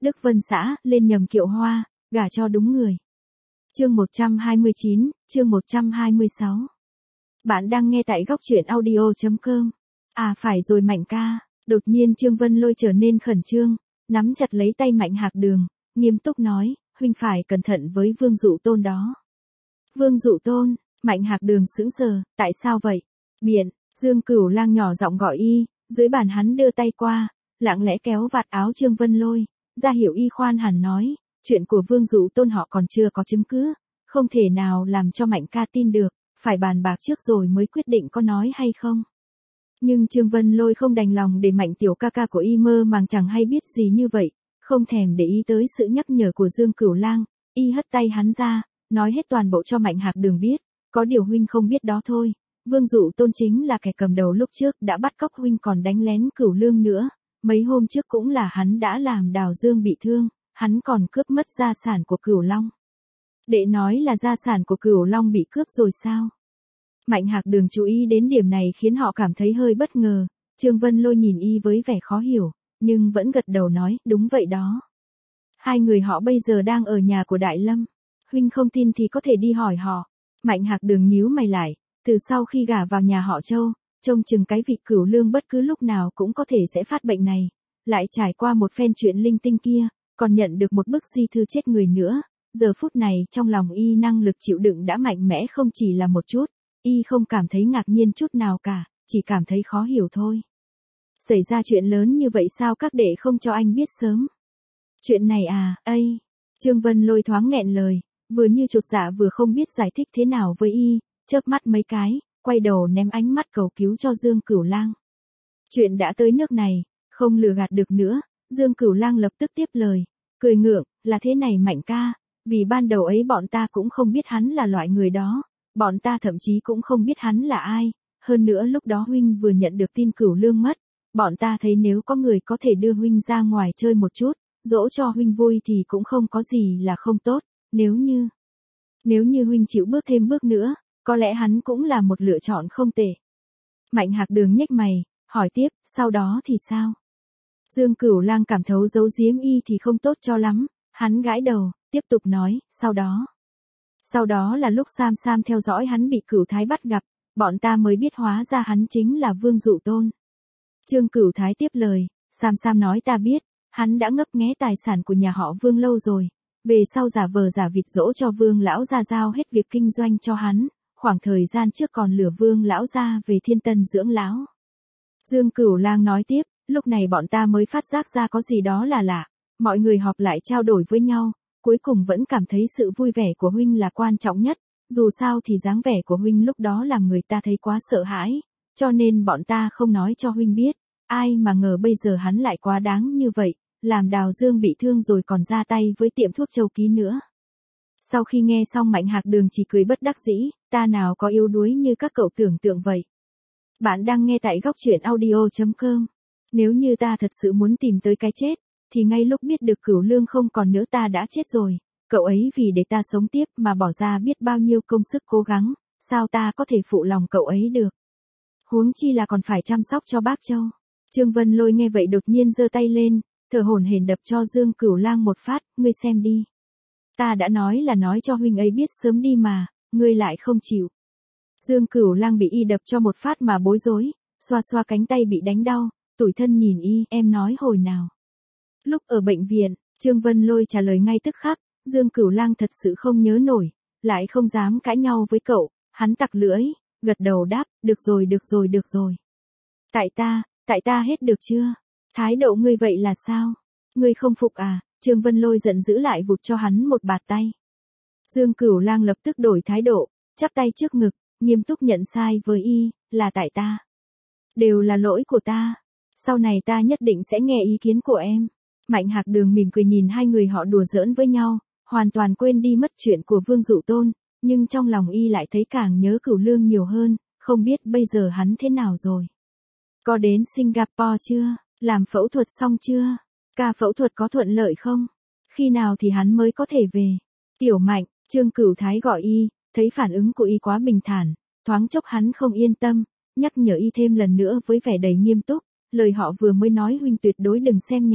Đức Vân xã, lên nhầm kiệu hoa, gả cho đúng người. Chương 129, chương 126. Bạn đang nghe tại góc truyện audio.com. À phải rồi Mạnh ca, đột nhiên Trương Vân Lôi trở nên khẩn trương, nắm chặt lấy tay Mạnh Hạc Đường, nghiêm túc nói, huynh phải cẩn thận với Vương Dụ Tôn đó. Vương Dụ Tôn, Mạnh Hạc Đường sững sờ, tại sao vậy? Biện, Dương Cửu Lang nhỏ giọng gọi y, dưới bàn hắn đưa tay qua, lặng lẽ kéo vạt áo Trương Vân Lôi, ra hiểu y khoan hẳn nói, chuyện của Vương Dụ Tôn họ còn chưa có chứng cứ, không thể nào làm cho Mạnh ca tin được, phải bàn bạc trước rồi mới quyết định có nói hay không. Nhưng Trương Vân Lôi không đành lòng để Mạnh tiểu ca ca của y mơ màng chẳng hay biết gì như vậy, không thèm để ý tới sự nhắc nhở của Dương Cửu Lang, y hất tay hắn ra, nói hết toàn bộ cho Mạnh Hạc Đường biết, có điều huynh không biết đó thôi, Vương Dụ Tôn chính là kẻ cầm đầu lúc trước đã bắt cóc huynh còn đánh lén Cửu Lương nữa, mấy hôm trước cũng là hắn đã làm Đào Dương bị thương, hắn còn cướp mất gia sản của Cửu Long. Đệ nói là gia sản của Cửu Long bị cướp rồi sao? Mạnh Hạc Đường chú ý đến điểm này khiến họ cảm thấy hơi bất ngờ, Trương Vân Lôi nhìn y với vẻ khó hiểu, nhưng vẫn gật đầu nói, đúng vậy đó. Hai người họ bây giờ đang ở nhà của Đại Lâm, huynh không tin thì có thể đi hỏi họ. Mạnh Hạc Đường nhíu mày lại, từ sau khi gả vào nhà họ Châu, trông chừng cái vị Cửu Lương bất cứ lúc nào cũng có thể sẽ phát bệnh này, lại trải qua một phen chuyện linh tinh kia, còn nhận được một bức di thư chết người nữa, giờ phút này trong lòng y năng lực chịu đựng đã mạnh mẽ không chỉ là một chút, y không cảm thấy ngạc nhiên chút nào cả, chỉ cảm thấy khó hiểu thôi. Xảy ra chuyện lớn như vậy sao các đệ không cho anh biết sớm? Chuyện này à, Trương Vân Lôi thoáng nghẹn lời, vừa như chột dạ vừa không biết giải thích thế nào với y, chớp mắt mấy cái, quay đầu ném ánh mắt cầu cứu cho Dương Cửu Lang. Chuyện đã tới nước này, không lừa gạt được nữa, Dương Cửu Lang lập tức tiếp lời, cười ngượng, là thế này Mạnh ca, vì ban đầu ấy bọn ta cũng không biết hắn là loại người đó, bọn ta thậm chí cũng không biết hắn là ai, hơn nữa lúc đó huynh vừa nhận được tin Cửu Lương mất, bọn ta thấy nếu có người có thể đưa huynh ra ngoài chơi một chút, dỗ cho huynh vui thì cũng không có gì là không tốt, nếu như huynh chịu bước thêm bước nữa, có lẽ hắn cũng là một lựa chọn không tệ. Mạnh Hạc Đường nhếch mày, hỏi tiếp, sau đó thì sao? Dương Cửu Lang cảm thấu giấu giếm y thì không tốt cho lắm, hắn gãi đầu, tiếp tục nói, sau đó là lúc Sam Sam theo dõi hắn bị Cửu Thái bắt gặp, bọn ta mới biết hóa ra hắn chính là Vương Dụ Tôn. Trương Cửu Thái tiếp lời, Sam Sam nói ta biết, hắn đã ngấp nghé tài sản của nhà họ Vương lâu rồi, về sau giả vờ giả vịt dỗ cho Vương lão gia giao hết việc kinh doanh cho hắn, khoảng thời gian trước còn lừa Vương lão gia về Thiên Tân dưỡng lão. Dương Cửu Lang nói tiếp, lúc này bọn ta mới phát giác ra có gì đó là lạ, mọi người họp lại trao đổi với nhau, cuối cùng vẫn cảm thấy sự vui vẻ của huynh là quan trọng nhất, dù sao thì dáng vẻ của huynh lúc đó làm người ta thấy quá sợ hãi, cho nên bọn ta không nói cho huynh biết, ai mà ngờ bây giờ hắn lại quá đáng như vậy, làm Đào Dương bị thương rồi còn ra tay với tiệm thuốc Châu Ký nữa. Sau khi nghe xong Mạnh Hạc Đường chỉ cười bất đắc dĩ, ta nào có yếu đuối như các cậu tưởng tượng vậy. Bạn đang nghe tại góc truyện audio.com. Nếu như ta thật sự muốn tìm tới cái chết, thì ngay lúc biết được Cửu Lương không còn nữa ta đã chết rồi, cậu ấy vì để ta sống tiếp mà bỏ ra biết bao nhiêu công sức cố gắng, sao ta có thể phụ lòng cậu ấy được. Huống chi là còn phải chăm sóc cho bác Châu. Trương Vân Lôi nghe vậy đột nhiên giơ tay lên, thở hổn hển đập cho Dương Cửu Lang một phát, ngươi xem đi. Ta đã nói là nói cho huynh ấy biết sớm đi mà, ngươi lại không chịu. Dương Cửu Lang bị y đập cho một phát mà bối rối, xoa xoa cánh tay bị đánh đau, tủi thân nhìn y, em nói hồi nào. Lúc ở bệnh viện, Trương Vân Lôi trả lời ngay tức khắc, Dương Cửu Lang thật sự không nhớ nổi, lại không dám cãi nhau với cậu, hắn tặc lưỡi, gật đầu đáp, được rồi. Tại ta hết được chưa? Thái độ ngươi vậy là sao? Ngươi không phục à? Trương Vân Lôi giận dữ lại vụt cho hắn một bạt tay. Dương Cửu Lang lập tức đổi thái độ, chắp tay trước ngực, nghiêm túc nhận sai với y, là tại ta. Đều là lỗi của ta. Sau này ta nhất định sẽ nghe ý kiến của em. Mạnh Hạc Đường mỉm cười nhìn hai người họ đùa giỡn với nhau, hoàn toàn quên đi mất chuyện của Vương Dụ Tôn, nhưng trong lòng y lại thấy càng nhớ Cửu Lương nhiều hơn, không biết bây giờ hắn thế nào rồi. Có đến Singapore chưa? Làm phẫu thuật xong chưa? Ca phẫu thuật có thuận lợi không? Khi nào thì hắn mới có thể về? Tiểu Mạnh, Trương Cửu Thái gọi y, thấy phản ứng của y quá bình thản, thoáng chốc hắn không yên tâm, nhắc nhở y thêm lần nữa với vẻ đầy nghiêm túc, lời họ vừa mới nói huynh tuyệt đối đừng xem nhẹ,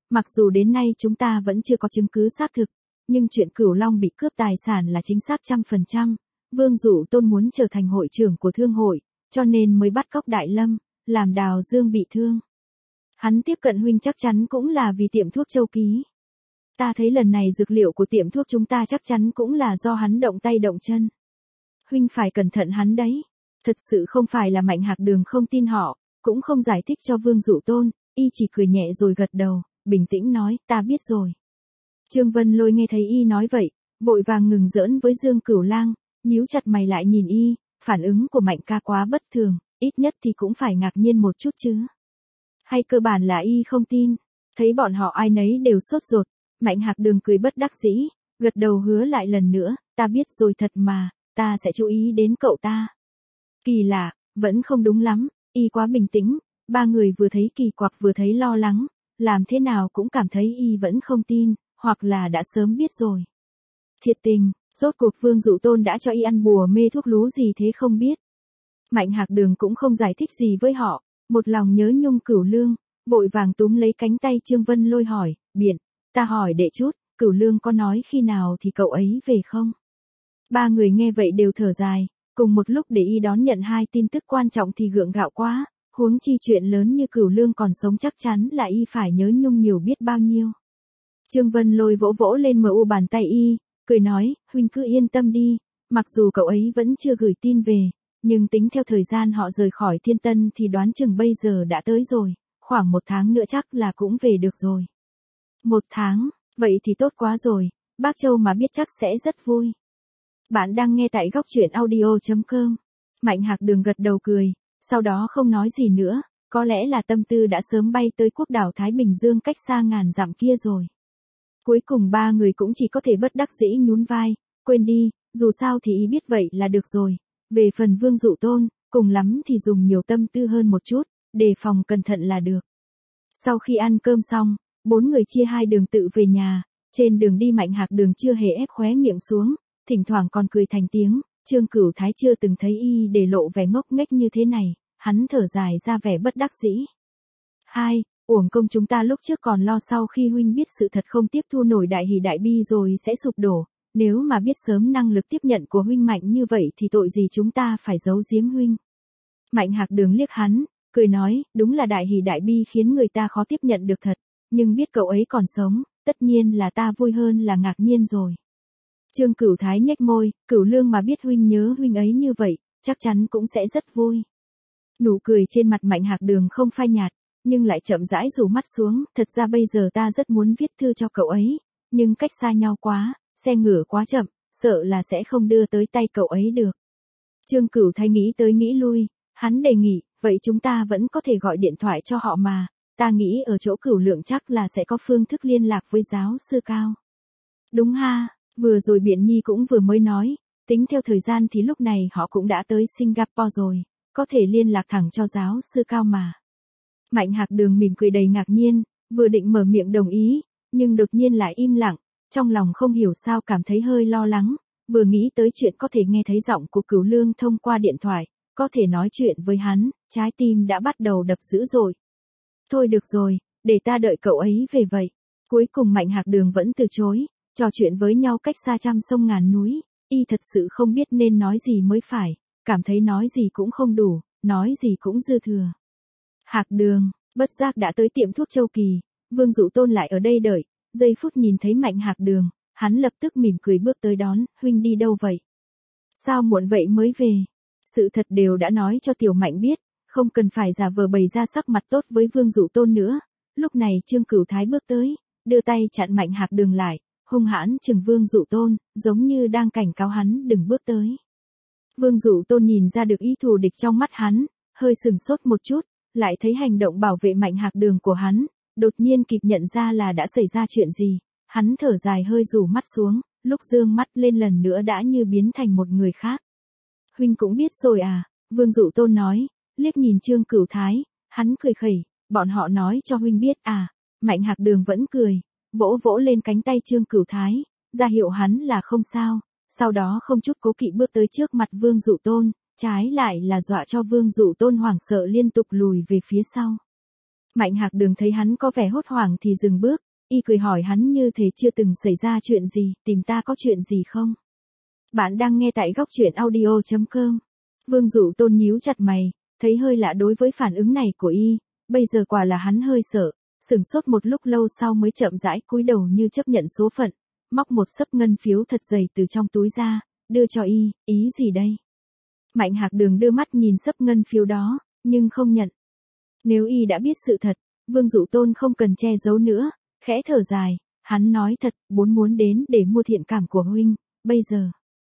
mặc dù đến nay chúng ta vẫn chưa có chứng cứ xác thực, nhưng chuyện Cửu Long bị cướp tài sản là chính xác 100%. Vương Dụ Tôn muốn trở thành hội trưởng của thương hội, cho nên mới bắt cóc Đại Lâm, làm Đào Dương bị thương. Hắn tiếp cận huynh chắc chắn cũng là vì tiệm thuốc Châu Ký. Ta thấy lần này dược liệu của tiệm thuốc chúng ta chắc chắn cũng là do hắn động tay động chân. Huynh phải cẩn thận hắn đấy. Thật sự không phải là Mạnh Hạc Đường không tin họ, cũng không giải thích cho Vương Dụ Tôn, y chỉ cười nhẹ rồi gật đầu, bình tĩnh nói, ta biết rồi. Trương Vân Lôi nghe thấy y nói vậy, vội vàng ngừng giỡn với Dương Cửu Lang, nhíu chặt mày lại nhìn y, phản ứng của Mạnh ca quá bất thường, ít nhất thì cũng phải ngạc nhiên một chút chứ. Hay cơ bản là y không tin, thấy bọn họ ai nấy đều sốt ruột, Mạnh Hạc Đường cười bất đắc dĩ, gật đầu hứa lại lần nữa, ta biết rồi thật mà, ta sẽ chú ý đến cậu ta. Kỳ lạ, vẫn không đúng lắm, y quá bình tĩnh, ba người vừa thấy kỳ quặc vừa thấy lo lắng, làm thế nào cũng cảm thấy y vẫn không tin, hoặc là đã sớm biết rồi. Thiệt tình, rốt cuộc Vương Dụ Tôn đã cho y ăn bùa mê thuốc lú gì thế không biết. Mạnh Hạc Đường cũng không giải thích gì với họ, một lòng nhớ nhung Cửu Lương, vội vàng túm lấy cánh tay Trương Vân Lôi hỏi, biện, ta hỏi đệ chút, Cửu Lương có nói khi nào thì cậu ấy về không? Ba người nghe vậy đều thở dài, cùng một lúc để y đón nhận hai tin tức quan trọng thì gượng gạo quá, huống chi chuyện lớn như Cửu Lương còn sống chắc chắn là y phải nhớ nhung nhiều biết bao nhiêu. Trương Vân Lôi vỗ vỗ lên mu bàn tay y, cười nói, huynh cứ yên tâm đi, mặc dù cậu ấy vẫn chưa gửi tin về, nhưng tính theo thời gian họ rời khỏi Thiên Tân thì đoán chừng bây giờ đã tới rồi, khoảng 1 tháng nữa chắc là cũng về được rồi. 1 tháng, vậy thì tốt quá rồi, bác Châu mà biết chắc sẽ rất vui. Bạn đang nghe tại góc truyện audio.com. Mạnh Hạc Đường gật đầu cười, sau đó không nói gì nữa, có lẽ là tâm tư đã sớm bay tới quốc đảo Thái Bình Dương cách xa ngàn dặm kia rồi. Cuối cùng ba người cũng chỉ có thể bất đắc dĩ nhún vai, quên đi, dù sao thì ý biết vậy là được rồi. Về phần Vương Dụ Tôn, cùng lắm thì dùng nhiều tâm tư hơn một chút, đề phòng cẩn thận là được. Sau khi ăn cơm xong, 4 người chia hai đường tự về nhà, trên đường đi Mạnh Hạc Đường chưa hề ép khóe miệng xuống, thỉnh thoảng còn cười thành tiếng, Trương Cửu Thái chưa từng thấy y để lộ vẻ ngốc nghếch như thế này, hắn thở dài ra vẻ bất đắc dĩ. Uổng công chúng ta lúc trước còn lo sau khi huynh biết sự thật không tiếp thu nổi đại hỷ đại bi rồi sẽ sụp đổ, nếu mà biết sớm năng lực tiếp nhận của huynh mạnh như vậy thì tội gì chúng ta phải giấu giếm huynh. Mạnh Hạc Đường liếc hắn, cười nói, đúng là đại hỷ đại bi khiến người ta khó tiếp nhận được thật, nhưng biết cậu ấy còn sống, tất nhiên là ta vui hơn là ngạc nhiên rồi. Trương Cửu Thái nhếch môi, Cửu Lương mà biết huynh nhớ huynh ấy như vậy, chắc chắn cũng sẽ rất vui. Nụ cười trên mặt Mạnh Hạc Đường không phai nhạt, nhưng lại chậm rãi rủ mắt xuống, thật ra bây giờ ta rất muốn viết thư cho cậu ấy, nhưng cách xa nhau quá, xe ngựa quá chậm, sợ là sẽ không đưa tới tay cậu ấy được. Trương Cửu Thái nghĩ tới nghĩ lui, hắn đề nghị, vậy chúng ta vẫn có thể gọi điện thoại cho họ mà, ta nghĩ ở chỗ Cửu Lượng chắc là sẽ có phương thức liên lạc với giáo sư Cao. Đúng ha, vừa rồi Biện Nhi cũng vừa mới nói, tính theo thời gian thì lúc này họ cũng đã tới Singapore rồi, có thể liên lạc thẳng cho giáo sư Cao mà. Mạnh Hạc Đường mỉm cười đầy ngạc nhiên, vừa định mở miệng đồng ý, nhưng đột nhiên lại im lặng, trong lòng không hiểu sao cảm thấy hơi lo lắng, vừa nghĩ tới chuyện có thể nghe thấy giọng của Cửu Lương thông qua điện thoại, có thể nói chuyện với hắn, trái tim đã bắt đầu đập dữ dội. Thôi được rồi, để ta đợi cậu ấy về vậy. Cuối cùng Mạnh Hạc Đường vẫn từ chối, trò chuyện với nhau cách xa trăm sông ngàn núi, y thật sự không biết nên nói gì mới phải, cảm thấy nói gì cũng không đủ, nói gì cũng dư thừa. Hạc Đường, bất giác đã tới tiệm thuốc Châu Kỳ, Vương Dụ Tôn lại ở đây đợi, giây phút nhìn thấy Mạnh Hạc Đường, hắn lập tức mỉm cười bước tới đón, huynh đi đâu vậy? Sao muộn vậy mới về? Sự thật đều đã nói cho Tiểu Mạnh biết, không cần phải giả vờ bày ra sắc mặt tốt với Vương Dụ Tôn nữa. Lúc này Trương Cửu Thái bước tới, đưa tay chặn Mạnh Hạc Đường lại, hung hãn chừng Vương Dụ Tôn, giống như đang cảnh cáo hắn đừng bước tới. Vương Dụ Tôn nhìn ra được ý thù địch trong mắt hắn, hơi sừng sốt một chút, lại thấy hành động bảo vệ Mạnh Hạc Đường của hắn, đột nhiên kịp nhận ra là đã xảy ra chuyện gì, hắn thở dài hơi rủ mắt xuống, lúc dương mắt lên lần nữa đã như biến thành một người khác. Huynh cũng biết rồi à, Vương Dụ Tôn nói, liếc nhìn Trương Cửu Thái, hắn cười khẩy, bọn họ nói cho huynh biết à, Mạnh Hạc Đường vẫn cười, vỗ vỗ lên cánh tay Trương Cửu Thái, ra hiệu hắn là không sao, sau đó không chút cố kỵ bước tới trước mặt Vương Dụ Tôn, trái lại là dọa cho Vương Dụ Tôn hoảng sợ liên tục lùi về phía sau. Mạnh Hạc Đường thấy hắn có vẻ hốt hoảng thì dừng bước, y cười hỏi hắn như thể chưa từng xảy ra chuyện gì, tìm ta có chuyện gì không? Bạn đang nghe tại góc truyện audio.com. Vương Dụ Tôn nhíu chặt mày, thấy hơi lạ đối với phản ứng này của y, bây giờ quả là hắn hơi sợ, sửng sốt một lúc lâu sau mới chậm rãi cúi đầu như chấp nhận số phận, móc một xấp ngân phiếu thật dày từ trong túi ra, đưa cho y, ý gì đây? Mạnh Hạc Đường đưa mắt nhìn xấp ngân phiếu đó, nhưng không nhận. Nếu y đã biết sự thật, Vương Dụ Tôn không cần che giấu nữa, khẽ thở dài, hắn nói thật, muốn đến để mua thiện cảm của huynh, bây giờ.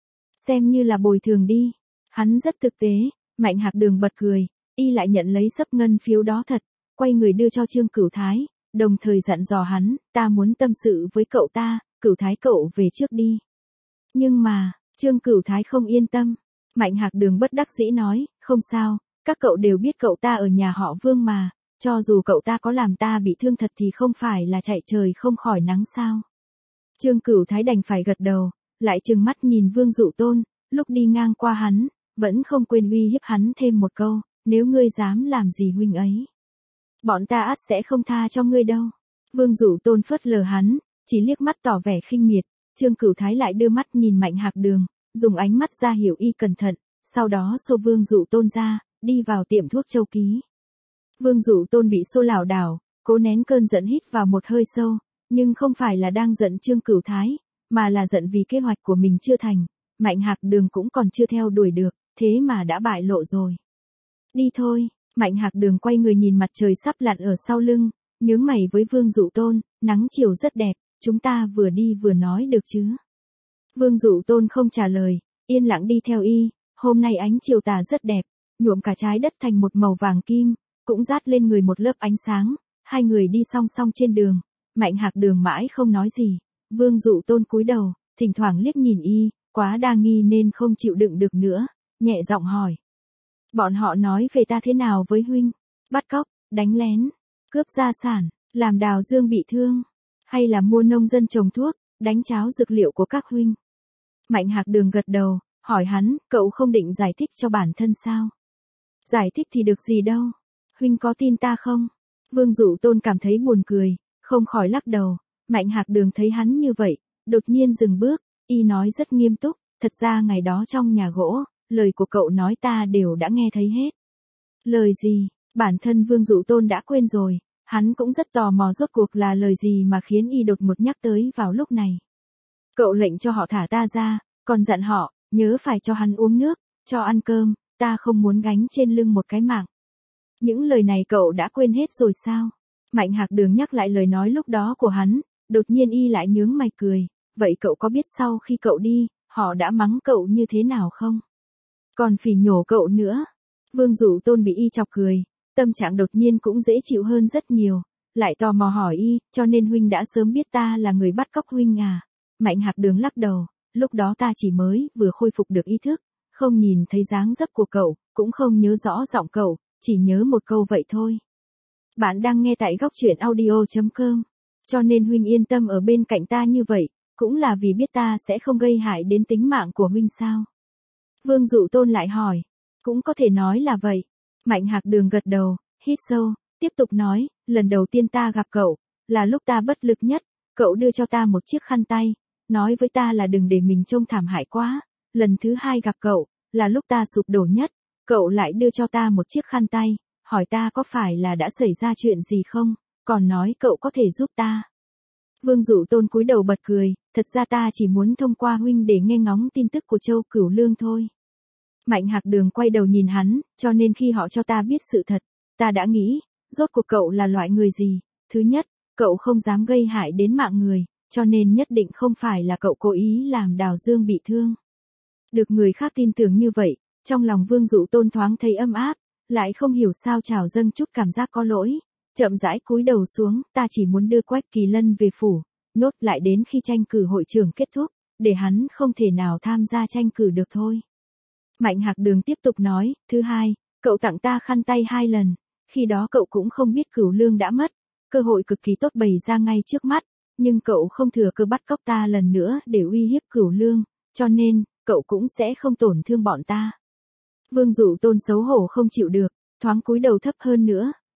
Xem như là bồi thường đi. Hắn rất thực tế, Mạnh Hạc Đường bật cười, y lại nhận lấy xấp ngân phiếu đó thật, quay người đưa cho Trương Cửu Thái, đồng thời dặn dò hắn, ta muốn tâm sự với cậu ta, Cửu Thái cậu về trước đi. Nhưng mà, Trương Cửu Thái không yên tâm. Mạnh Hạc Đường bất đắc dĩ nói, không sao, các cậu đều biết cậu ta ở nhà họ Vương mà, cho dù cậu ta có làm ta bị thương thật thì không phải là chạy trời không khỏi nắng sao. Trương Cửu Thái đành phải gật đầu, lại trừng mắt nhìn Vương Dụ Tôn, lúc đi ngang qua hắn, vẫn không quên uy hiếp hắn thêm một câu, nếu ngươi dám làm gì huynh ấy, bọn ta ắt sẽ không tha cho ngươi đâu. Vương Dụ Tôn phớt lờ hắn, chỉ liếc mắt tỏ vẻ khinh miệt, Trương Cửu Thái lại đưa mắt nhìn Mạnh Hạc Đường, dùng ánh mắt ra hiểu y cẩn thận, sau đó xô Vương Dụ Tôn ra, đi vào tiệm thuốc Châu Ký. Vương Dụ Tôn bị xô lảo đảo, cố nén cơn giận hít vào một hơi sâu, nhưng không phải là đang giận Trương Cửu Thái, mà là giận vì kế hoạch của mình chưa thành, Mạnh Hạc Đường cũng còn chưa theo đuổi được, thế mà đã bại lộ rồi. Đi thôi, Mạnh Hạc Đường quay người nhìn mặt trời sắp lặn ở sau lưng, nhướng mày với Vương Dụ Tôn, nắng chiều rất đẹp, chúng ta vừa đi vừa nói được chứ. Vương Dụ Tôn không trả lời, yên lặng đi theo y, hôm nay ánh chiều tà rất đẹp, nhuộm cả trái đất thành một màu vàng kim, cũng dát lên người một lớp ánh sáng, hai người đi song song trên đường, Mạnh Hạc Đường mãi không nói gì, Vương Dụ Tôn cúi đầu, thỉnh thoảng liếc nhìn y, quá đa nghi nên không chịu đựng được nữa, nhẹ giọng hỏi. Bọn họ nói về ta thế nào với huynh? Bắt cóc, đánh lén, cướp gia sản, làm Đào Dương bị thương, hay là mua nông dân trồng thuốc, đánh cháo dược liệu của các huynh? Mạnh Hạc Đường gật đầu, hỏi hắn, cậu không định giải thích cho bản thân sao? Giải thích thì được gì đâu, huynh có tin ta không? Vương Dụ Tôn cảm thấy buồn cười, không khỏi lắc đầu, Mạnh Hạc Đường thấy hắn như vậy, đột nhiên dừng bước, y nói rất nghiêm túc, thật ra ngày đó trong nhà gỗ, lời của cậu nói ta đều đã nghe thấy hết. Lời gì? Bản thân Vương Dụ Tôn đã quên rồi, hắn cũng rất tò mò rốt cuộc là lời gì mà khiến y đột ngột nhắc tới vào lúc này. Cậu lệnh cho họ thả ta ra, còn dặn họ, nhớ phải cho hắn uống nước, cho ăn cơm, ta không muốn gánh trên lưng một cái mạng. Những lời này cậu đã quên hết rồi sao? Mạnh Hạc Đường nhắc lại lời nói lúc đó của hắn, đột nhiên y lại nhướng mày cười, vậy cậu có biết sau khi cậu đi, họ đã mắng cậu như thế nào không? Còn phỉ nhổ cậu nữa. Vương Dụ Tôn bị y chọc cười, tâm trạng đột nhiên cũng dễ chịu hơn rất nhiều, lại tò mò hỏi y, cho nên huynh đã sớm biết ta là người bắt cóc huynh à? Mạnh Hạc Đường lắc đầu, lúc đó ta chỉ mới vừa khôi phục được ý thức, không nhìn thấy dáng dấp của cậu, cũng không nhớ rõ giọng cậu, chỉ nhớ một câu vậy thôi. Bạn đang nghe tại góc truyện audio.com, cho nên huynh yên tâm ở bên cạnh ta như vậy, cũng là vì biết ta sẽ không gây hại đến tính mạng của huynh sao? Vương Dụ Tôn lại hỏi, cũng có thể nói là vậy. Mạnh Hạc Đường gật đầu, hít sâu, tiếp tục nói, lần đầu tiên ta gặp cậu, là lúc ta bất lực nhất, cậu đưa cho ta một chiếc khăn tay, nói với ta là đừng để mình trông thảm hại quá. Lần thứ hai gặp cậu, là lúc ta sụp đổ nhất, cậu lại đưa cho ta một chiếc khăn tay, hỏi ta có phải là đã xảy ra chuyện gì không, còn nói cậu có thể giúp ta. Vương Dụ Tôn cúi đầu bật cười, thật ra ta chỉ muốn thông qua huynh để nghe ngóng tin tức của Châu Cửu Lương thôi. Mạnh Hạc Đường quay đầu nhìn hắn, cho nên khi họ cho ta biết sự thật, ta đã nghĩ, rốt cuộc cậu là loại người gì. Thứ nhất, cậu không dám gây hại đến mạng người, cho nên nhất định không phải là cậu cố ý làm Đào Dương bị thương. Được người khác tin tưởng như vậy, trong lòng Vương Dụ Tôn thoáng thấy âm áp, lại không hiểu sao trào dâng chút cảm giác có lỗi, chậm rãi cúi đầu xuống, ta chỉ muốn đưa Quách Kỳ Lân về phủ, nhốt lại đến khi tranh cử hội trưởng kết thúc, để hắn không thể nào tham gia tranh cử được thôi. Mạnh Hạc Đường tiếp tục nói, thứ hai, cậu tặng ta khăn tay 2 lần, khi đó cậu cũng không biết Cửu Lương đã mất, cơ hội cực kỳ tốt bày ra ngay trước mắt, nhưng cậu không thừa cơ bắt cóc ta lần nữa để uy hiếp Cửu Lương, cho nên, cậu cũng sẽ không tổn thương bọn ta. Vương Dụ Tôn xấu hổ không chịu được, thoáng cúi đầu thấp hơn nữa,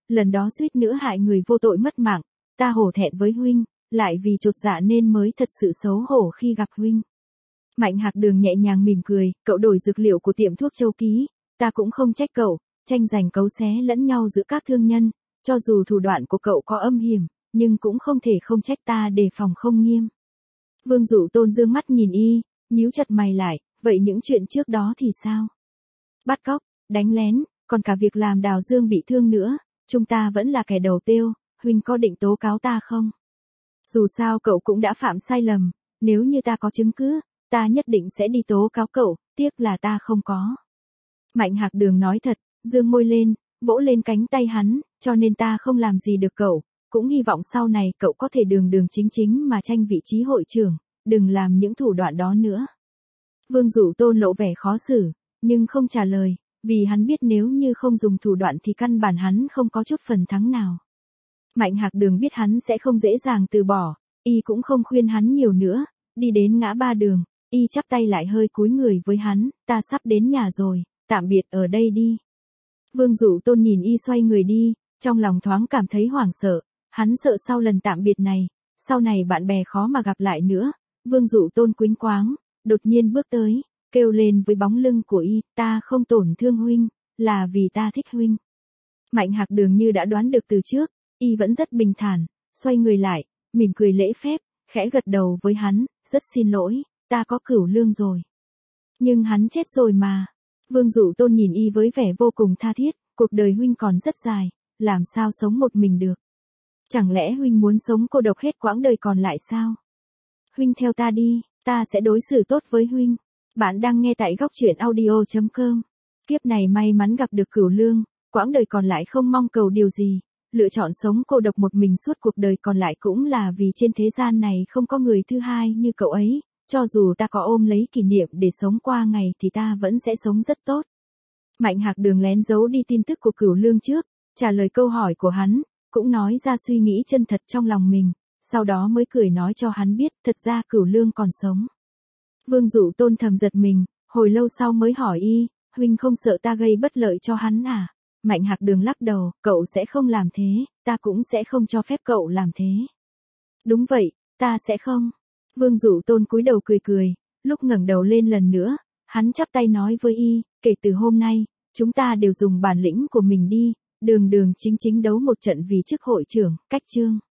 lần đó suýt nữa hại người vô tội mất mạng, ta hổ thẹn với huynh, lại vì chột dạ nên mới thật sự xấu hổ khi gặp huynh. Mạnh Hạc Đường nhẹ nhàng mỉm cười, cậu đổi dược liệu của tiệm thuốc Châu Ký, ta cũng không trách cậu, tranh giành cấu xé lẫn nhau giữa các thương nhân, cho dù thủ đoạn của cậu có âm hiểm, nhưng cũng không thể không trách ta đề phòng không nghiêm. Vương Dụ Tôn dương mắt nhìn y, nhíu chặt mày lại, vậy những chuyện trước đó thì sao? Bắt cóc, đánh lén, còn cả việc làm Đào Dương bị thương nữa, chúng ta vẫn là kẻ đầu tiêu, huynh có định tố cáo ta không? Dù sao cậu cũng đã phạm sai lầm, nếu như ta có chứng cứ, ta nhất định sẽ đi tố cáo cậu, tiếc là ta không có. Mạnh Hạc Đường nói thật, dương môi lên, vỗ lên cánh tay hắn, cho nên ta không làm gì được cậu, cũng hy vọng sau này cậu có thể đường đường chính chính mà tranh vị trí hội trưởng, đừng làm những thủ đoạn đó nữa. Vương Dụ Tôn lộ vẻ khó xử, nhưng không trả lời, vì hắn biết nếu như không dùng thủ đoạn thì căn bản hắn không có chút phần thắng nào. Mạnh Hạc Đường biết hắn sẽ không dễ dàng từ bỏ, y cũng không khuyên hắn nhiều nữa, đi đến ngã ba đường, y chắp tay lại hơi cúi người với hắn, ta sắp đến nhà rồi, tạm biệt ở đây đi. Vương Dụ Tôn nhìn y xoay người đi, trong lòng thoáng cảm thấy hoảng sợ, hắn sợ sau lần tạm biệt này, sau này bạn bè khó mà gặp lại nữa. Vương Dụ Tôn quĩnh quáng, đột nhiên bước tới, kêu lên với bóng lưng của y, ta không tổn thương huynh, là vì ta thích huynh. Mạnh Hạc Đường như đã đoán được từ trước, y vẫn rất bình thản, xoay người lại, mỉm cười lễ phép, khẽ gật đầu với hắn, rất xin lỗi, ta có cửu lương rồi. Nhưng hắn chết rồi mà. Vương Dụ Tôn nhìn y với vẻ vô cùng tha thiết, cuộc đời huynh còn rất dài, làm sao sống một mình được. Chẳng lẽ huynh muốn sống cô độc hết quãng đời còn lại sao? Huynh theo ta đi, ta sẽ đối xử tốt với huynh. Bạn đang nghe tại góc truyện audio.com. Kiếp này may mắn gặp được cửu lương, quãng đời còn lại không mong cầu điều gì, lựa chọn sống cô độc một mình suốt cuộc đời còn lại cũng là vì trên thế gian này không có người thứ hai như cậu ấy, cho dù ta có ôm lấy kỷ niệm để sống qua ngày thì ta vẫn sẽ sống rất tốt. Mạnh Hạc Đường lén giấu đi tin tức của cửu lương trước, trả lời câu hỏi của hắn, cũng nói ra suy nghĩ chân thật trong lòng mình, sau đó mới cười nói cho hắn biết thật ra cửu lương còn sống. Vương Dụ Tôn thầm giật mình, hồi lâu sau mới hỏi y, huynh không sợ ta gây bất lợi cho hắn à? Mạnh Hạc Đường lắc đầu, cậu sẽ không làm thế, ta cũng sẽ không cho phép cậu làm thế. Đúng vậy, ta sẽ không. Vương Dụ Tôn cúi đầu cười cười, lúc ngẩng đầu lên lần nữa, hắn chắp tay nói với y, kể từ hôm nay, chúng ta đều dùng bản lĩnh của mình đi, đường đường chính chính đấu một trận vì chức hội trưởng, cách chương.